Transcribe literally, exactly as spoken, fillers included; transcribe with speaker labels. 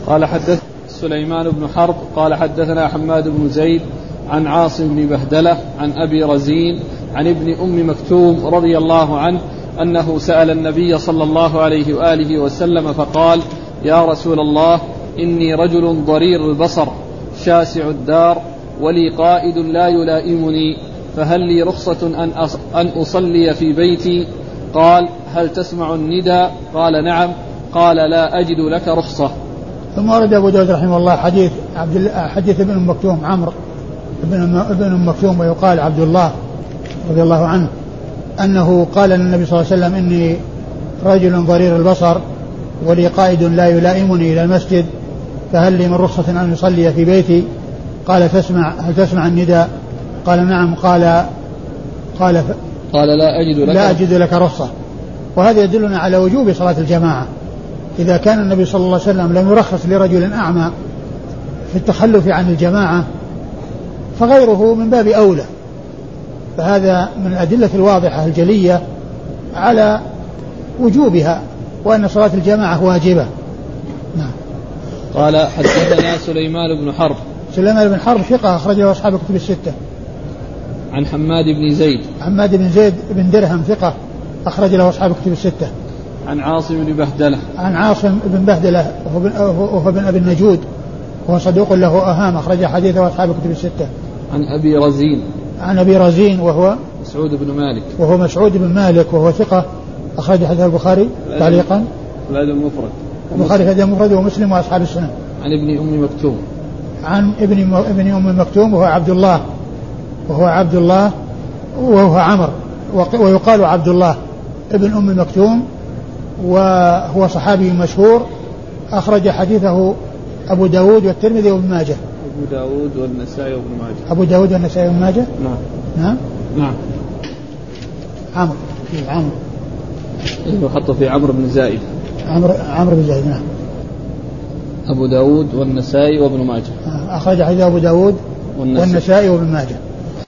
Speaker 1: قال حدث سليمان بن حرب قال حدثنا حماد بن زيد عن عاصم بن بهدلة عن أبي رزين عن ابن أم مكتوم رضي الله عنه أنه سأل النبي صلى الله عليه وآله وسلم فقال: يا رسول الله، إني رجل ضرير البصر شاسع الدار ولي قائد لا يلائمني، فهل لي رخصة أن أصلي في بيتي؟ قال: هل تسمع الندى؟ قال: نعم. قال: لا أجد لك رخصة.
Speaker 2: ثم ورد أبو داود رحمه الله حديث عبد حديث ابن أم مكتوم عمرو ابن ابن أم مكتوم ويقال عبد الله رضي الله عنه أنه قال للنبي صلى الله عليه وسلم: إني رجل ضرير البصر ولي قائد لا يلائمني إلى المسجد، فهل لي من رخصة أن يصلي في بيتي؟ قال: تسمع هل تسمع النداء؟ قال: نعم. قال قال, ف...
Speaker 1: قال لا أجد لك
Speaker 2: لا أجد لك رخصة. وهذا يدلنا على وجوب صلاة الجماعة. إذا كان النبي صلى الله عليه وسلم لم يرخص لرجل أعمى في التخلف عن الجماعة فغيره من باب أولى، فهذا من الأدلة الواضحة الجلية على وجوبها وأن صلاة الجماعة واجبة. نعم.
Speaker 1: قال حدثنا سليمان بن حرب
Speaker 2: سليمان بن حرب ثقة أخرجه أصحاب الكتب الستة.
Speaker 1: عن حماد بن زيد
Speaker 2: حماد بن زيد بن درهم ثقة أخرج له أصحاب الكتب الستة.
Speaker 1: عن عاصم بن بهدلة
Speaker 2: عن عاصم بن بهدلة وهو بن أبي النجود وهو صدوق له أهام أخرج حديثه أصحاب الكتب الستة.
Speaker 1: عن أبي رزين
Speaker 2: عن أبي رزين وهو
Speaker 1: مسعود بن مالك
Speaker 2: وهو مسعود بن مالك وهو ثقة أخرج حديث البخاري تعليقا
Speaker 1: الأدب المفرد
Speaker 2: البخاري في الأدب المفرد ومسلم وأصحاب السنن.
Speaker 1: عن ابن أم مكتوم
Speaker 2: عن ابن ابن أم مكتوم وهو عبد الله وهو عبد الله وهو عمرو ويقال عبد الله ابن أم مكتوم وهو صحابي مشهور أخرج حديثه أبو داود والترمذي وابن ماجه.
Speaker 1: أبو داود والنسائي وابن ماجه.
Speaker 2: أبو داود والنسائي وابن ماجه.
Speaker 1: نعم.
Speaker 2: نعم.
Speaker 1: نعم.
Speaker 2: عمرو عمرو
Speaker 1: إنه حطه في عمرو بن زايد.
Speaker 2: عمرو عمرو بن زايد. نعم.
Speaker 1: أبو داود والنسائي وابن ماجه.
Speaker 2: أخرج حديث أبو داود والنسائي وابن ماجه.